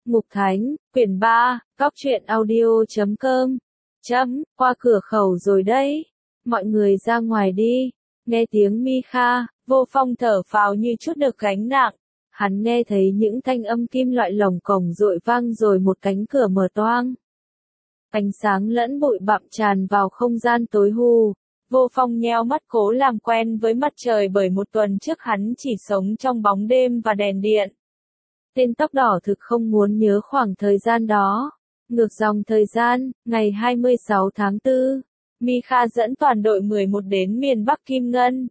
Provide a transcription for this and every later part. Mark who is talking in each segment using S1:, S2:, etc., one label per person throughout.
S1: Ngục Thánh, quyển 3, góc truyện audio.com. Qua cửa khẩu rồi đấy. Mọi người ra ngoài đi. Nghe tiếng Mikha, Vô Phong thở phào như chút được gánh nặng. Hắn nghe thấy những thanh âm kim loại lồng cổng dội vang rồi một cánh cửa mở toang. Ánh sáng lẫn bụi bặm tràn vào không gian tối hù. Vô Phong nheo mắt cố làm quen với mặt trời bởi một tuần trước hắn chỉ sống trong bóng đêm và đèn điện. Tên tóc đỏ thực không muốn nhớ khoảng thời gian đó. Ngược dòng thời gian, ngày 26 tháng 4, Mikha dẫn toàn đội 11 đến miền Bắc Kim Ngân.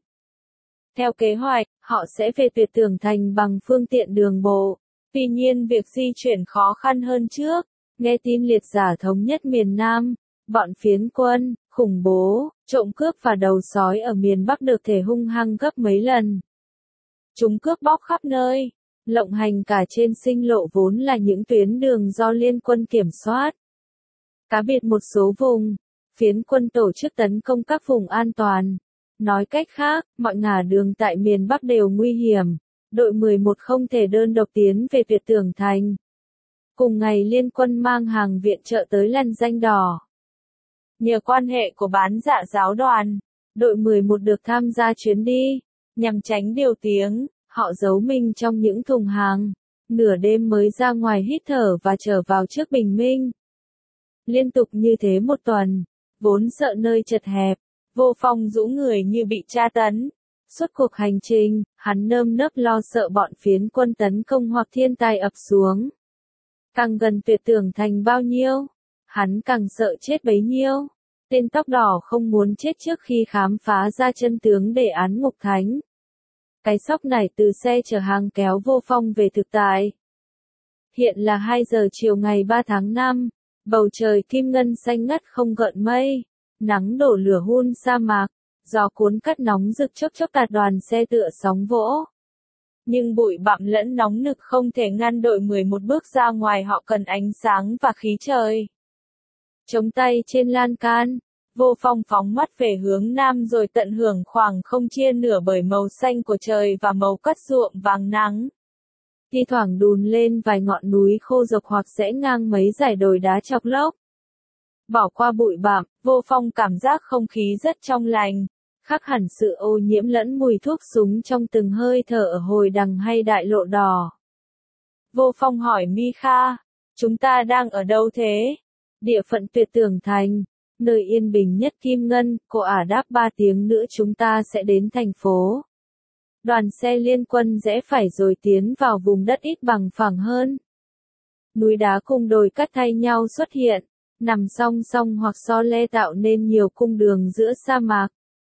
S1: Theo kế hoạch, họ sẽ về Tuyệt Tưởng Thành bằng phương tiện đường bộ. Tuy nhiên việc di chuyển khó khăn hơn trước. Nghe tin liệt giả thống nhất miền Nam, bọn phiến quân, khủng bố, trộm cướp và đầu sói ở miền Bắc được thể hung hăng gấp mấy lần. Chúng cướp bóc khắp nơi, lộng hành cả trên sinh lộ vốn là những tuyến đường do liên quân kiểm soát. Cá biệt một số vùng, phiến quân tổ chức tấn công các vùng an toàn. Nói cách khác, mọi ngả đường tại miền Bắc đều nguy hiểm. Đội 11 không thể đơn độc tiến về Tuyệt Tưởng Thành. Cùng ngày liên quân mang hàng viện trợ tới lằn ranh đỏ. Nhờ quan hệ của bán dạ giáo đoàn, đội 11 được tham gia chuyến đi. Nhằm tránh điều tiếng, họ giấu mình trong những thùng hàng. Nửa đêm mới ra ngoài hít thở và trở vào trước bình minh. Liên tục như thế một tuần, vốn sợ nơi chật hẹp, Vô Phong rũ người như bị tra tấn. Suốt cuộc hành trình, hắn nơm nớp lo sợ bọn phiến quân tấn công hoặc thiên tai ập xuống. Càng gần Tuyệt Tưởng Thành bao nhiêu, hắn càng sợ chết bấy nhiêu. Tên tóc đỏ không muốn chết trước khi khám phá ra chân tướng đề án Ngục Thánh. Cái sóc này từ xe chở hàng kéo Vô Phong về thực tại. Hiện là 2 giờ chiều ngày 3 tháng 5, bầu trời kim ngân xanh ngắt không gợn mây, nắng đổ lửa hun sa mạc, gió cuốn cắt nóng rực chốc chốc tạt đoàn xe tựa sóng vỗ. Nhưng bụi bặm lẫn nóng nực không thể ngăn đội 11 bước ra ngoài, họ cần ánh sáng và khí trời. Chống tay trên lan can, Vô Phong phóng mắt về hướng nam rồi tận hưởng khoảng không chia nửa bởi màu xanh của trời và màu cắt ruộng vàng nắng. Thi thoảng đùn lên vài ngọn núi khô dọc hoặc rẽ ngang mấy dải đồi đá chọc lốc. Bỏ qua bụi bặm, Vô Phong cảm giác không khí rất trong lành, khác hẳn sự ô nhiễm lẫn mùi thuốc súng trong từng hơi thở ở Hồi Đằng hay Đại Lộ Đỏ. Vô Phong hỏi Mikha, chúng ta đang ở đâu thế? Địa phận Tuyệt Tưởng Thành, nơi yên bình nhất Kim Ngân, cô ả đáp 3 tiếng nữa chúng ta sẽ đến thành phố. Đoàn xe liên quân rẽ phải rồi tiến vào vùng đất ít bằng phẳng hơn. Núi đá cùng đồi cắt thay nhau xuất hiện, nằm song song hoặc so le tạo nên nhiều cung đường giữa sa mạc.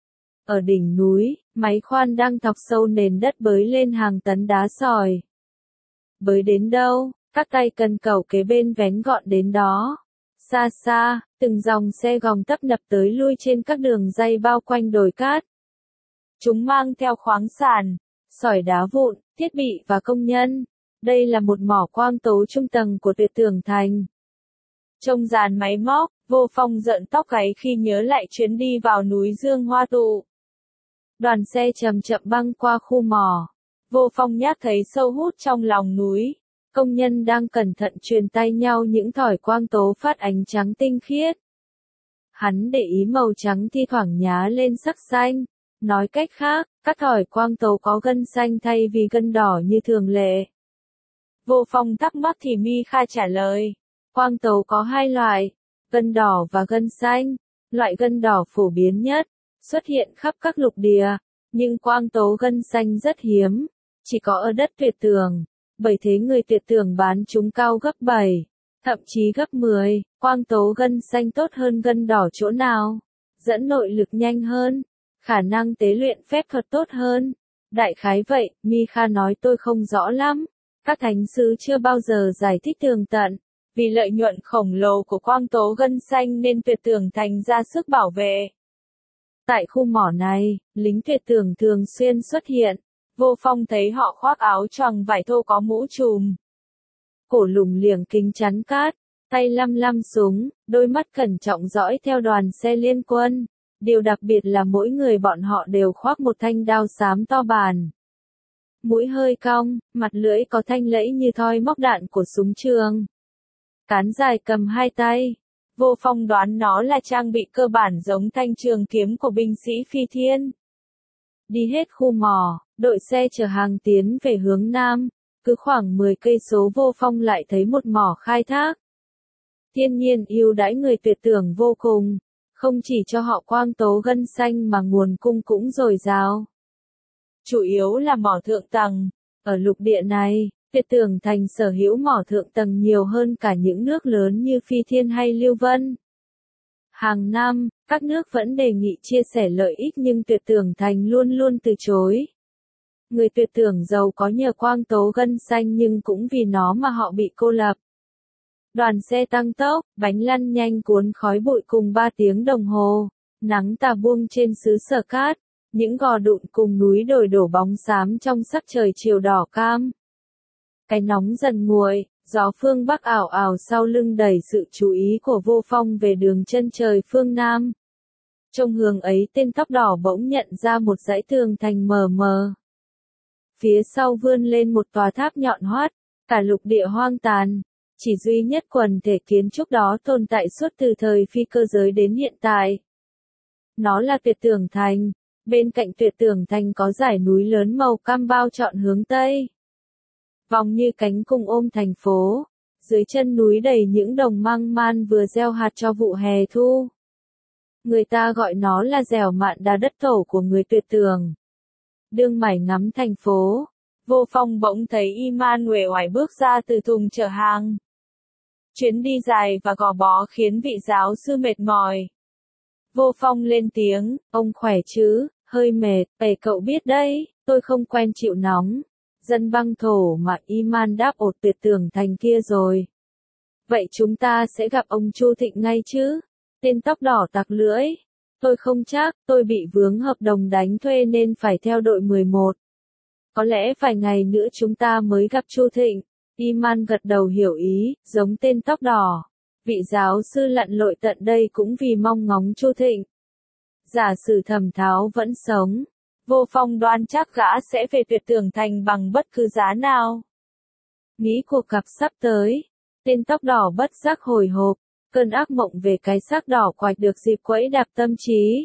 S1: Ở đỉnh núi, máy khoan đang thọc sâu nền đất bới lên hàng tấn đá sỏi. Bới đến đâu, các tay cần cẩu kế bên vén gọn đến đó. Xa xa, từng dòng xe gòng tấp nập tới lui trên các đường ray bao quanh đồi cát. Chúng mang theo khoáng sản, sỏi đá vụn, thiết bị và công nhân. Đây là một mỏ quang tố trung tầng của Tuyệt Tưởng Thành. Trong dàn máy móc, Vô Phong rợn tóc gáy khi nhớ lại chuyến đi vào núi Dương Hoa Tụ. Đoàn xe chậm chậm băng qua khu mỏ. Vô Phong nhát thấy sâu hút trong lòng núi. Công nhân đang cẩn thận truyền tay nhau những thỏi quang tố phát ánh trắng tinh khiết. Hắn để ý màu trắng thi thoảng nhá lên sắc xanh. Nói cách khác, các thỏi quang tố có gân xanh thay vì gân đỏ như thường lệ. Vô Phong thắc mắc thì Mikha trả lời. Quang tố có 2 loại, gân đỏ và gân xanh. Loại gân đỏ phổ biến nhất, xuất hiện khắp các lục địa, nhưng quang tố gân xanh rất hiếm, chỉ có ở đất Tuyệt Tưởng. Bởi thế người Tuyệt Tưởng bán chúng cao gấp 7, thậm chí gấp 10, quang tố gân xanh tốt hơn gân đỏ chỗ nào? Dẫn nội lực nhanh hơn, khả năng tế luyện phép thuật tốt hơn. Đại khái vậy, Mikha nói tôi không rõ lắm. Các thánh sứ chưa bao giờ giải thích tường tận. Vì lợi nhuận khổng lồ của quang tố gân xanh nên Tuyệt Tưởng Thành ra sức bảo vệ. Tại khu mỏ này, lính Tuyệt Tưởng thường xuyên xuất hiện. Vô Phong thấy họ khoác áo choàng vải thô có mũ trùm. Cổ lủng liềng kính chắn cát, tay lăm lăm súng, đôi mắt cẩn trọng dõi theo đoàn xe liên quân. Điều đặc biệt là mỗi người bọn họ đều khoác một thanh đao xám to bản. mũi hơi cong, mặt lưỡi có thanh lẫy như thoi móc đạn của súng trường. Cán dài cầm hai tay. Vô Phong đoán nó là trang bị cơ bản giống thanh trường kiếm của binh sĩ phi thiên. Đi hết khu mỏ, đội xe chở hàng tiến về hướng nam, cứ khoảng 10 cây số Vô Phong lại thấy một mỏ khai thác. Thiên nhiên ưu đãi người tuyệt tưởng vô cùng, không chỉ cho họ quang tố gân xanh mà nguồn cung cũng dồi dào. Chủ yếu là mỏ thượng tầng, ở lục địa này, Tuyệt Tưởng Thành sở hữu mỏ thượng tầng nhiều hơn cả những nước lớn như Phi Thiên hay Lưu Vân. Hàng năm, các nước vẫn đề nghị chia sẻ lợi ích nhưng Tuyệt Tưởng Thành luôn luôn từ chối. Người Tuyệt Tưởng giàu có nhờ quang tố gân xanh nhưng cũng vì nó mà họ bị cô lập. Đoàn xe tăng tốc, bánh lăn nhanh cuốn khói bụi cùng 3 tiếng đồng hồ, nắng tà buông trên xứ Sở Cát, những gò đụn cùng núi đồi đổ bóng xám trong sắc trời chiều đỏ cam. Cái nóng dần nguội, gió phương Bắc ảo ảo sau lưng đẩy sự chú ý của Vô Phong về đường chân trời phương Nam. Trong hướng ấy tên tóc đỏ bỗng nhận ra một dãy tường thành mờ mờ. Phía sau vươn lên một tòa tháp nhọn hoắt, cả lục địa hoang tàn. Chỉ duy nhất quần thể kiến trúc đó tồn tại suốt từ thời phi cơ giới đến hiện tại. Nó là Tuyệt Tưởng Thành, bên cạnh Tuyệt Tưởng Thành có dải núi lớn màu cam bao trọn hướng Tây. Vòng như cánh cung ôm thành phố, dưới chân núi đầy những đồng măng man vừa gieo hạt cho vụ hè thu. Người ta gọi nó là dẻo mạn đá đất thổ của người Tuyệt Tưởng. Đương mải ngắm thành phố, Vô Phong bỗng thấy Iman uể oải bước ra từ thùng chở hàng. Chuyến đi dài và gò bó khiến vị giáo sư mệt mỏi. Vô Phong lên tiếng, ông khỏe chứ, hơi mệt, cậu biết đấy, tôi không quen chịu nóng. Dân băng thổ mà Iman đáp ột Tuyệt Tưởng Thành kia rồi. Vậy chúng ta sẽ gặp ông Chu Thịnh ngay chứ? Tên tóc đỏ tặc lưỡi. Tôi không chắc, tôi bị vướng hợp đồng đánh thuê nên phải theo đội 11. Có lẽ vài ngày nữa chúng ta mới gặp Chu Thịnh. Iman gật đầu hiểu ý, giống tên tóc đỏ. Vị giáo sư lặn lội tận đây cũng vì mong ngóng Chu Thịnh. Giả sử Thẩm Tháo vẫn sống, Vô Phong đoán chắc gã sẽ về Tuyệt Tưởng Thành bằng bất cứ giá nào. Nghĩ cuộc gặp sắp tới, tên tóc đỏ bất giác hồi hộp, cơn ác mộng về cái xác đỏ quạch được dịp quẫy đạp tâm trí.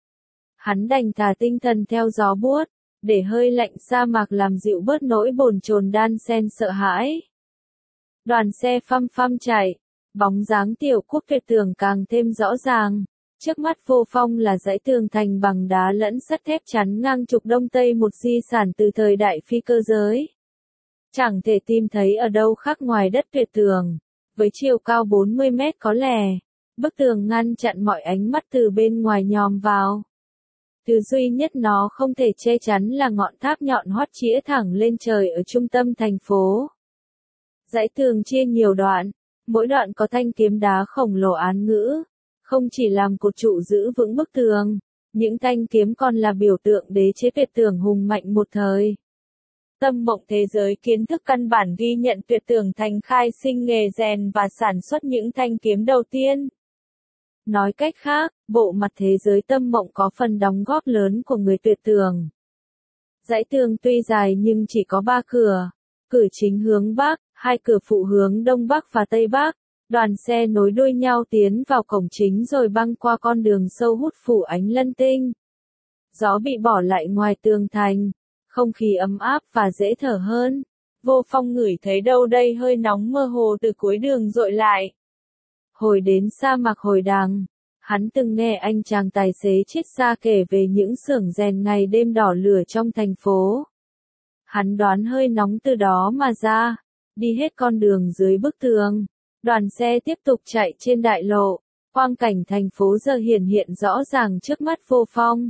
S1: Hắn đành thả tinh thần theo gió buốt, để hơi lạnh sa mạc làm dịu bớt nỗi bồn chồn đan xen sợ hãi. Đoàn xe phăm phăm chạy, bóng dáng Tiểu Quốc Tuyệt Tưởng càng thêm rõ ràng. Trước mắt Vô Phong là dãy tường thành bằng đá lẫn sắt thép chắn ngang trục Đông Tây, một di sản từ thời đại phi cơ giới. Chẳng thể tìm thấy ở đâu khác ngoài đất Tuyệt Tưởng. Với chiều cao 40 mét có lẽ, bức tường ngăn chặn mọi ánh mắt từ bên ngoài nhòm vào. Thứ duy nhất nó không thể che chắn là ngọn tháp nhọn hoắt chĩa thẳng lên trời ở trung tâm thành phố. Dãy tường chia nhiều đoạn, mỗi đoạn có thanh kiếm đá khổng lồ án ngữ. Không chỉ làm cột trụ giữ vững bức tường, những thanh kiếm còn là biểu tượng đế chế Tuyệt Tưởng hùng mạnh một thời. Tâm mộng thế giới kiến thức căn bản ghi nhận Tuyệt Tưởng Thành khai sinh nghề rèn và sản xuất những thanh kiếm đầu tiên. Nói cách khác, bộ mặt thế giới tâm mộng có phần đóng góp lớn của người Tuyệt Tưởng. Dãy tường tuy dài nhưng chỉ có 3 cửa, cửa chính hướng Bắc, 2 cửa phụ hướng Đông Bắc và Tây Bắc. Đoàn xe nối đuôi nhau tiến vào cổng chính rồi băng qua con đường sâu hút phủ ánh lân tinh. Gió bị bỏ lại ngoài tường thành, không khí ấm áp và dễ thở hơn. Vô Phong ngửi thấy đâu đây hơi nóng mơ hồ từ cuối đường dội lại. Hồi đến sa mạc Hồi Đằng, hắn từng nghe anh chàng tài xế chết xa kể về những xưởng rèn ngày đêm đỏ lửa trong thành phố. Hắn đoán hơi nóng từ đó mà ra, đi hết con đường dưới bức tường. Đoàn xe tiếp tục chạy trên đại lộ, quang cảnh thành phố giờ hiện rõ ràng trước mắt Vô Phong.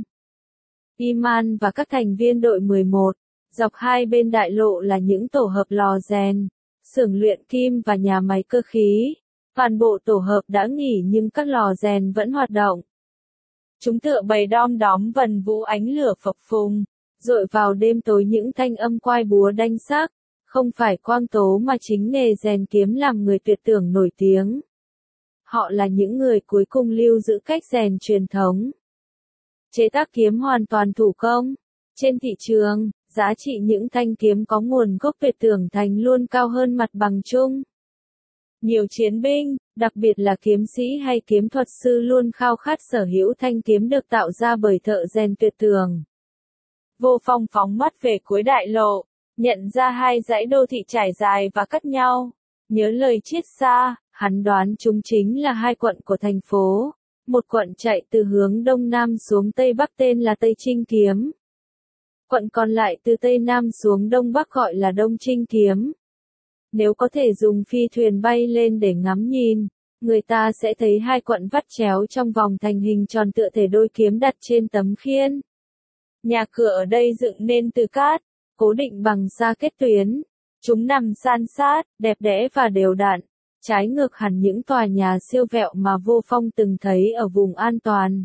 S1: Iman và các thành viên đội 11, dọc hai bên đại lộ là những tổ hợp lò rèn, xưởng luyện kim và nhà máy cơ khí. Toàn bộ tổ hợp đã nghỉ nhưng các lò rèn vẫn hoạt động. Chúng tựa bầy đom đóm vần vũ ánh lửa phập phùng, rọi vào đêm tối những thanh âm quai búa đanh xác. Không phải quang tố mà chính nghề rèn kiếm làm người Tuyệt Tưởng nổi tiếng. Họ là những người cuối cùng lưu giữ cách rèn truyền thống. Chế tác kiếm hoàn toàn thủ công. Trên thị trường, giá trị những thanh kiếm có nguồn gốc Việt Tưởng Thành luôn cao hơn mặt bằng chung. Nhiều chiến binh, đặc biệt là kiếm sĩ hay kiếm thuật sư luôn khao khát sở hữu thanh kiếm được tạo ra bởi thợ rèn tuyệt tường. Vô Phong phóng mắt về cuối đại lộ, nhận ra hai dãy đô thị trải dài và cắt nhau. Nhớ lời triết gia, hắn đoán chúng chính là hai quận của thành phố. Một quận chạy từ hướng đông nam xuống tây bắc tên là Tây Trinh Kiếm. Quận còn lại từ tây nam xuống đông bắc gọi là Đông Trinh Kiếm. Nếu có thể dùng phi thuyền bay lên để ngắm nhìn, người ta sẽ thấy hai quận vắt chéo trong vòng thành hình tròn tựa thể đôi kiếm đặt trên tấm khiên. Nhà cửa ở đây dựng nên từ cát, cố định bằng sa kết tuyến. Chúng nằm san sát, đẹp đẽ và đều đặn, trái ngược hẳn những tòa nhà siêu vẹo mà Vô Phong từng thấy ở vùng an toàn.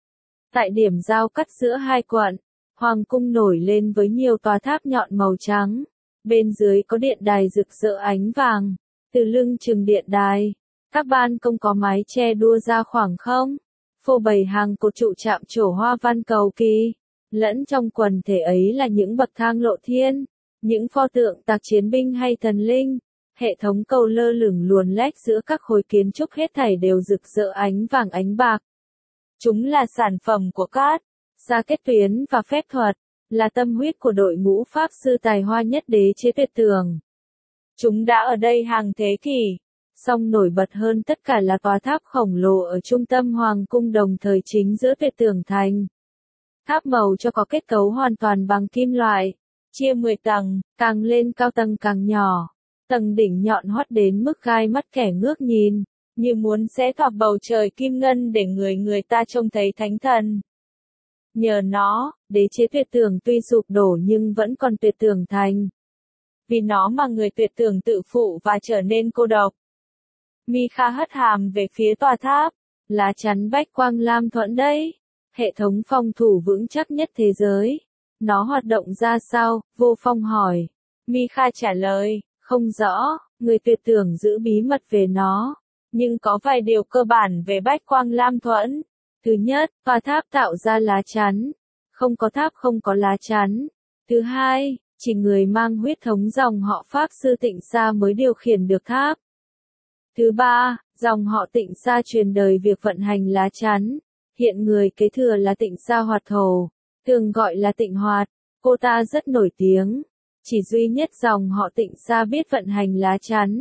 S1: Tại điểm giao cắt giữa hai quận, Hoàng cung nổi lên với nhiều tòa tháp nhọn màu trắng. Bên dưới có điện đài rực rỡ ánh vàng. Từ lưng chừng điện đài, các ban công có mái che đua ra khoảng không. Phô bày hàng cột trụ chạm trổ hoa văn cầu kỳ. Lẫn trong quần thể ấy là những bậc thang lộ thiên, những pho tượng tạc chiến binh hay thần linh. Hệ thống cầu lơ lửng luồn lách giữa các khối kiến trúc hết thảy đều rực rỡ ánh vàng ánh bạc. Chúng là sản phẩm của cát, sa kết tuyến và phép thuật, là tâm huyết của đội ngũ pháp sư tài hoa nhất đế chế tuyệt tường. Chúng đã ở đây hàng thế kỷ, song nổi bật hơn tất cả là tòa tháp khổng lồ ở trung tâm hoàng cung đồng thời chính giữa tuyệt tường thành. Tháp màu cho có kết cấu hoàn toàn bằng kim loại, chia 10 tầng, càng lên cao tầng càng nhỏ. Tầng đỉnh nhọn hoắt đến mức gai mắt kẻ ngước nhìn, như muốn xé toạc bầu trời kim ngân để người ta trông thấy thánh thần. Nhờ nó, đế chế tuyệt tường tuy sụp đổ nhưng vẫn còn tuyệt tường thành. Vì nó mà người tuyệt tường tự phụ và trở nên cô độc. Mikha hất hàm về phía tòa tháp, lá chắn Bách Quang Lam Thuẫn đấy. Hệ thống phòng thủ vững chắc nhất thế giới. Nó hoạt động ra sao? Vô Phong hỏi. Mikha trả lời, không rõ, người tuyệt tường giữ bí mật về nó. Nhưng có vài điều cơ bản về Bách Quang Lam Thuẫn. Thứ nhất, tòa tháp tạo ra lá chắn. Không có tháp không có lá chắn. Thứ hai, chỉ người mang huyết thống dòng họ Pháp sư Tịnh Sa mới điều khiển được tháp. Thứ ba, dòng họ Tịnh Sa truyền đời việc vận hành lá chắn. Hiện người kế thừa là Tịnh Sa Hoạt Thổ, thường gọi là Tịnh Hoạt. Cô ta rất nổi tiếng. Chỉ duy nhất dòng họ Tịnh Sa biết vận hành lá chắn.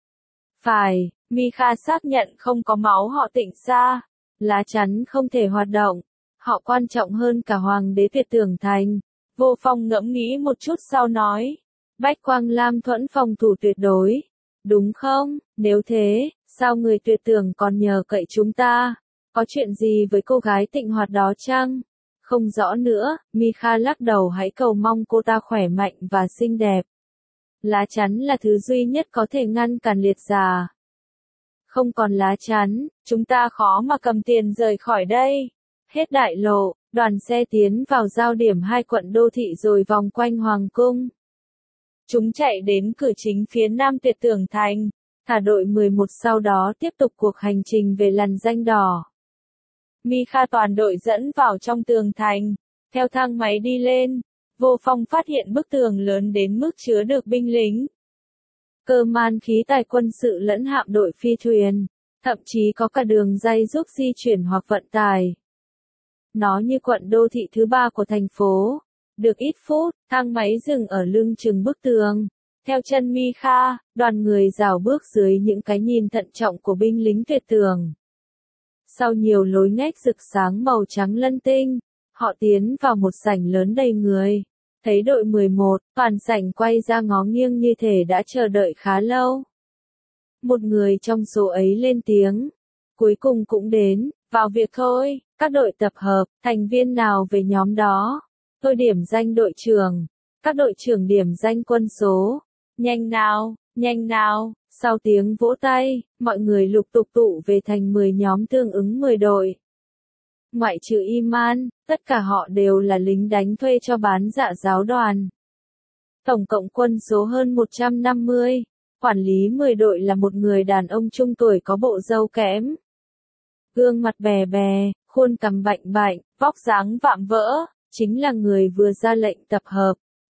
S1: Phải, Mikha xác nhận không có máu họ Tịnh Sa. Lá chắn không thể hoạt động. Họ quan trọng hơn cả hoàng đế tuyệt tường thành. Vô Phong ngẫm nghĩ một chút sau nói. Bách Quang Lam Thuẫn phòng thủ tuyệt đối. Đúng không? Nếu thế, sao người tuyệt tường còn nhờ cậy chúng ta? Có chuyện gì với cô gái Tịnh Hoạt đó chăng? Không rõ nữa, Mikha lắc đầu hãy cầu mong cô ta khỏe mạnh và xinh đẹp. Lá chắn là thứ duy nhất có thể ngăn cản liệt già. Không còn lá chắn, chúng ta khó mà cầm tiền rời khỏi đây. Hết đại lộ, đoàn xe tiến vào giao điểm hai quận đô thị rồi vòng quanh hoàng cung. Chúng chạy đến cửa chính phía nam tuyệt tường thành, thả đội 11 sau đó tiếp tục cuộc hành trình về lằn ranh đỏ. Mikha toàn đội dẫn vào trong tường thành, theo thang máy đi lên, Vô Phong phát hiện bức tường lớn đến mức chứa được binh lính. Cơ man khí tài quân sự lẫn hạm đội phi thuyền, thậm chí có cả đường ray giúp di chuyển hoặc vận tải. Nó như quận đô thị thứ ba của thành phố. Được ít phút, thang máy dừng ở lưng chừng bức tường. Theo chân Mikha, đoàn người rảo bước dưới những cái nhìn thận trọng của binh lính tuyệt tường. Sau nhiều lối ngách rực sáng màu trắng lân tinh, họ tiến vào một sảnh lớn đầy người. Thấy đội 11, toàn sảnh quay ra ngó nghiêng như thể đã chờ đợi khá lâu. Một người trong số ấy lên tiếng. Cuối cùng cũng đến, vào việc thôi, các đội tập hợp, thành viên nào về nhóm đó. Tôi điểm danh đội trưởng, các đội trưởng điểm danh quân số. Nhanh nào, nhanh nào, sau tiếng vỗ tay, mọi người lục tục tụ về thành 10 nhóm tương ứng 10 đội. Ngoại trừ Iman, tất cả họ đều là lính đánh thuê cho bán dạ giáo đoàn. Tổng cộng quân số hơn 150, quản lý 10 đội là một người đàn ông trung tuổi có bộ râu kẽm. Gương mặt bè bè, khuôn cằm bạnh bạnh, vóc dáng vạm vỡ, chính là người vừa ra lệnh tập hợp.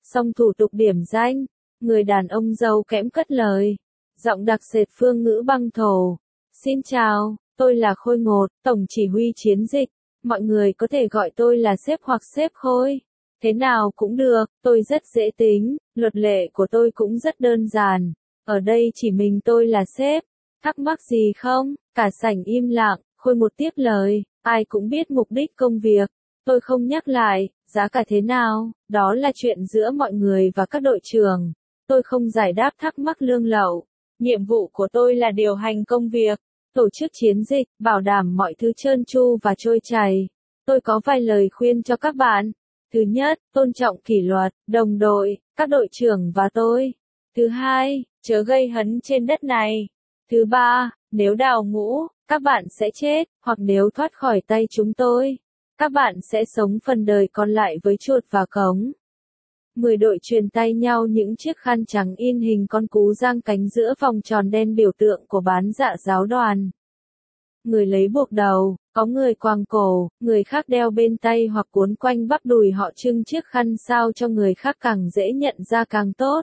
S1: Xong thủ tục điểm danh, người đàn ông râu kẽm cất lời. Giọng đặc sệt phương ngữ băng thổ. Xin chào, tôi là Khôi Ngột, tổng chỉ huy chiến dịch. Mọi người có thể gọi tôi là sếp hoặc sếp Khôi. Thế nào cũng được, tôi rất dễ tính, luật lệ của tôi cũng rất đơn giản. Ở đây chỉ mình tôi là sếp. Thắc mắc gì không? Cả sảnh im lặng, Khôi Ngột tiếp lời. Ai cũng biết mục đích công việc. Tôi không nhắc lại, giá cả thế nào, đó là chuyện giữa mọi người và các đội trưởng. Tôi không giải đáp thắc mắc lương lậu. Nhiệm vụ của tôi là điều hành công việc, tổ chức chiến dịch, bảo đảm mọi thứ trơn tru và trôi chảy. Tôi có vài lời khuyên cho các bạn. Thứ nhất, tôn trọng kỷ luật, đồng đội, các đội trưởng và tôi. Thứ hai, chớ gây hấn trên đất này. Thứ ba, nếu đào ngũ, các bạn sẽ chết, hoặc nếu thoát khỏi tay chúng tôi, các bạn sẽ sống phần đời còn lại với chuột và cống. 10 đội truyền tay nhau những chiếc khăn trắng in hình con cú giang cánh giữa vòng tròn đen biểu tượng của bán dạ giáo đoàn. Người lấy buộc đầu, có người quàng cổ, người khác đeo bên tay hoặc cuốn quanh bắp đùi họ trưng chiếc khăn sao cho người khác càng dễ nhận ra càng tốt.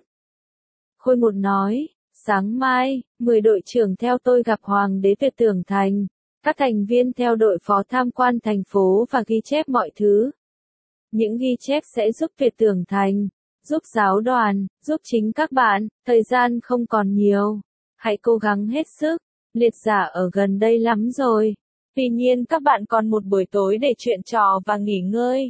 S1: Khôi Ngột nói, sáng mai, 10 đội trưởng theo tôi gặp Hoàng đế Việt Tưởng Thành. Các thành viên theo đội phó tham quan thành phố và ghi chép mọi thứ. Những ghi chép sẽ giúp Việt Tưởng Thành, giúp giáo đoàn, giúp chính các bạn, thời gian không còn nhiều. Hãy cố gắng hết sức, liệt giả ở gần đây lắm rồi. Tuy nhiên các bạn còn một buổi tối để chuyện trò và nghỉ ngơi.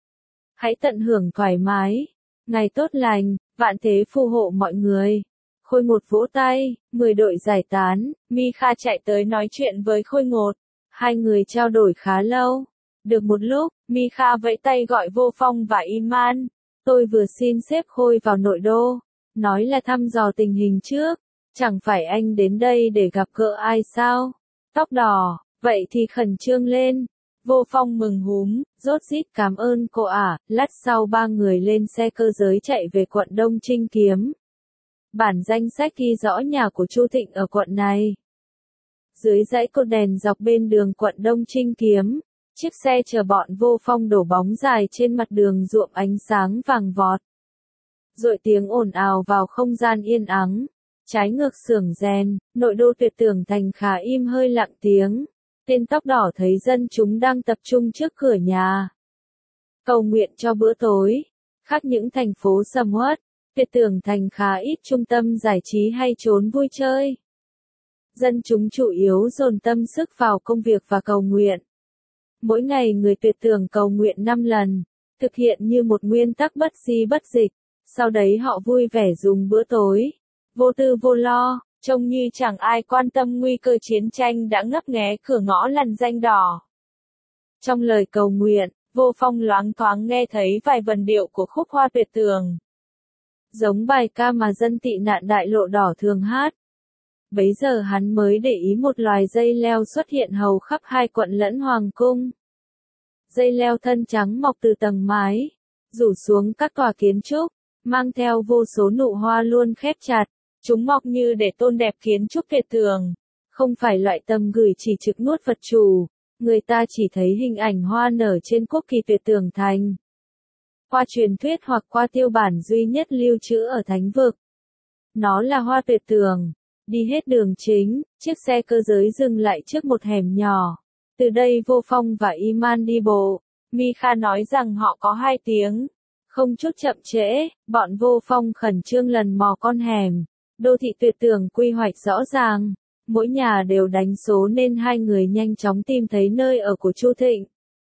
S1: Hãy tận hưởng thoải mái. Ngày tốt lành, vạn thế phù hộ mọi người. Khôi Ngột vỗ tay, 10 đội giải tán, Mikha chạy tới nói chuyện với Khôi Ngột. Hai người trao đổi khá lâu. Được một lúc, Mikha vẫy tay gọi Vô Phong và Iman. Tôi vừa xin sếp Khôi vào nội đô. Nói là thăm dò tình hình trước. Chẳng phải anh đến đây để gặp gỡ ai sao? Tóc đỏ, vậy thì khẩn trương lên. Vô Phong mừng húm, rốt rít cảm ơn cô ả. Lát sau ba người lên xe cơ giới chạy về quận Đông Trinh Kiếm. Bản danh sách ghi rõ nhà của Chu Thịnh ở quận này. Dưới dãy cột đèn dọc bên đường quận Đông Trinh Kiếm, chiếc xe chở bọn Vô Phong đổ bóng dài trên mặt đường ruộng ánh sáng vàng vọt. Rồi tiếng ồn ào vào không gian yên ắng. Trái ngược xưởng rèn, nội đô Tuyệt Tưởng Thành khá im hơi lặng tiếng. Tên tóc đỏ thấy dân chúng đang tập trung trước cửa nhà. Cầu nguyện cho bữa tối. Khác những thành phố sầm uất, Tuyệt Tưởng Thành khá ít trung tâm giải trí hay trốn vui chơi. Dân chúng chủ yếu dồn tâm sức vào công việc và cầu nguyện. Mỗi ngày người Tuyệt Tưởng cầu nguyện 5 lần, thực hiện như một nguyên tắc bất di bất dịch. Sau đấy họ vui vẻ dùng bữa tối. Vô tư vô lo, trông như chẳng ai quan tâm nguy cơ chiến tranh đã ngấp nghé cửa ngõ lằn ranh đỏ. Trong lời cầu nguyện, Vô Phong loáng thoáng nghe thấy vài vần điệu của khúc Hoa Tuyệt Tường. Giống bài ca mà dân tị nạn Đại Lộ Đỏ thường hát. Bấy giờ hắn mới để ý một loài dây leo xuất hiện hầu khắp hai quận lẫn hoàng cung. Dây leo thân trắng mọc từ tầng mái, rủ xuống các tòa kiến trúc, mang theo vô số nụ hoa luôn khép chặt. Chúng mọc như để tôn đẹp kiến trúc Tuyệt Tường. Không phải loại tầm gửi chỉ trực nuốt vật chủ. Người ta chỉ thấy hình ảnh hoa nở trên quốc kỳ Tuyệt Tưởng Thành. Qua truyền thuyết hoặc qua tiêu bản duy nhất lưu trữ ở thánh vực. Nó là hoa Tuyệt Tường. Đi hết đường chính, chiếc xe cơ giới dừng lại trước một hẻm nhỏ. Từ đây Vô Phong và Iman đi bộ. Mikha nói rằng họ có 2 tiếng. Không chút chậm trễ, bọn Vô Phong khẩn trương lần mò con hẻm. Đô thị Tuyệt Tưởng quy hoạch rõ ràng. Mỗi nhà đều đánh số nên hai người nhanh chóng tìm thấy nơi ở của Chu Thịnh.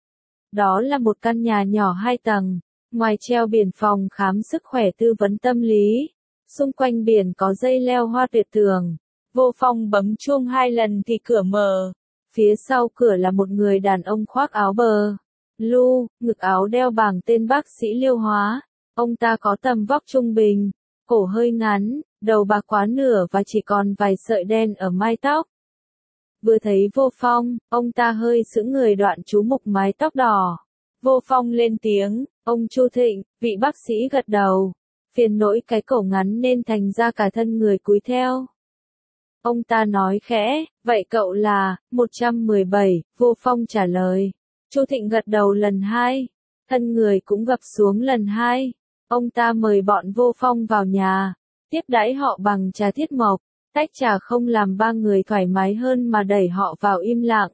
S1: Đó là một căn nhà nhỏ 2 tầng. Ngoài treo biển phòng khám sức khỏe tư vấn tâm lý. Xung quanh biển có dây leo hoa Tuyệt Tường. Vô Phong bấm chuông 2 lần thì cửa mở. Phía sau cửa là một người đàn ông khoác áo bờ lu, ngực áo đeo bảng tên bác sĩ Liêu Hóa. Ông ta có tầm vóc trung bình, cổ hơi ngắn, đầu bạc quá nửa và chỉ còn vài sợi đen ở mái tóc. Vừa thấy Vô Phong, ông ta hơi sững người đoạn chú mục mái tóc đỏ. Vô Phong lên tiếng, ông Chu Thịnh, vị bác sĩ gật đầu. Phiền nỗi cái cổ ngắn nên thành ra cả thân người cúi theo. Ông ta nói khẽ, vậy cậu là, 117, Vô Phong trả lời. Chu Thịnh gật đầu lần 2. Thân người cũng gập xuống lần 2. Ông ta mời bọn Vô Phong vào nhà, tiếp đãi họ bằng trà thiết mộc, tách trà không làm ba người thoải mái hơn mà đẩy họ vào im lặng.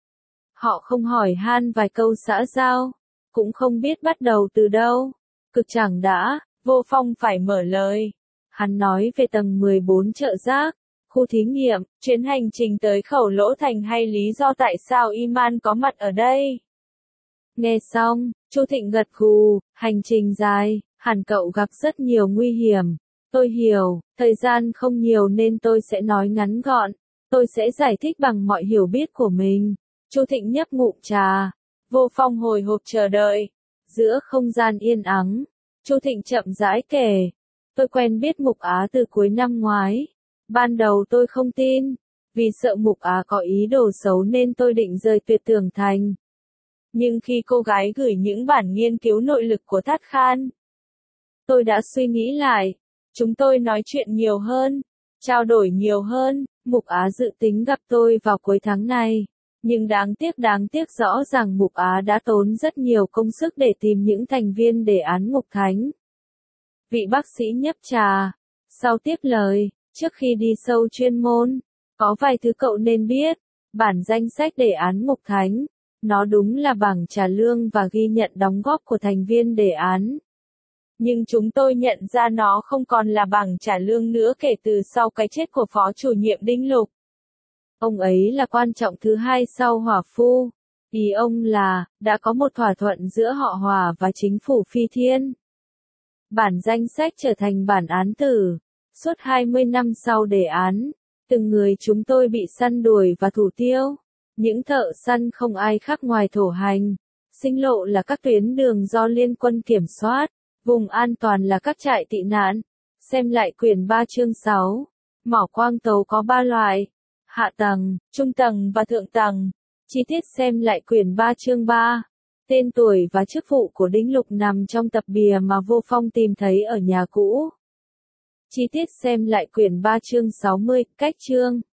S1: Họ không hỏi han vài câu xã giao, cũng không biết bắt đầu từ đâu. Cực chẳng đã, Vô Phong phải mở lời. Hắn nói về tầng 14 chợ rác, khu thí nghiệm, chuyến hành trình tới Khẩu Lỗ Thành hay lý do tại sao Iman có mặt ở đây. Nghe xong, Chu Thịnh gật gù, hành trình dài, hẳn cậu gặp rất nhiều nguy hiểm. Tôi hiểu, thời gian không nhiều nên tôi sẽ nói ngắn gọn. Tôi sẽ giải thích bằng mọi hiểu biết của mình. Chu Thịnh nhấp ngụm trà. Vô Phong hồi hộp chờ đợi. Giữa không gian yên ắng, Chu Thịnh chậm rãi kể. Tôi quen biết Mục Á từ cuối năm ngoái. Ban đầu tôi không tin. Vì sợ Mục Á có ý đồ xấu nên tôi định rời Tuyệt Tường Thành. Nhưng khi cô gái gửi những bản nghiên cứu nội lực của Thát Khan, tôi đã suy nghĩ lại. Chúng tôi nói chuyện nhiều hơn, trao đổi nhiều hơn. Mục Á dự tính gặp tôi vào cuối tháng này. Nhưng đáng tiếc rõ ràng Mục Á đã tốn rất nhiều công sức để tìm những thành viên đề án Ngục Thánh. Vị bác sĩ nhấp trà, sau tiếp lời, trước khi đi sâu chuyên môn, có vài thứ cậu nên biết. Bản danh sách đề án Ngục Thánh, nó đúng là bảng trả lương và ghi nhận đóng góp của thành viên đề án. Nhưng chúng tôi nhận ra nó không còn là bảng trả lương nữa kể từ sau cái chết của phó chủ nhiệm Đinh Lục. Ông ấy là quan trọng thứ hai sau Hỏa Phu. Ý ông là, đã có một thỏa thuận giữa họ Hỏa và chính phủ Phi Thiên. Bản danh sách trở thành bản án tử. Suốt 20 năm sau đề án, từng người chúng tôi bị săn đuổi và thủ tiêu. Những thợ săn không ai khác ngoài thổ hành. Sinh lộ là các tuyến đường do liên quân kiểm soát. Vùng an toàn là các trại tị nạn. Xem lại quyển 3 chương 6. Mỏ quang tấu có 3 loại. Hạ tầng, trung tầng và thượng tầng. Chi tiết xem lại quyển 3 chương 3. Tên tuổi và chức vụ của Đinh Lục nằm trong tập bìa mà Vô Phong tìm thấy ở nhà cũ. Chi tiết xem lại quyển 3 chương 60, cách chương.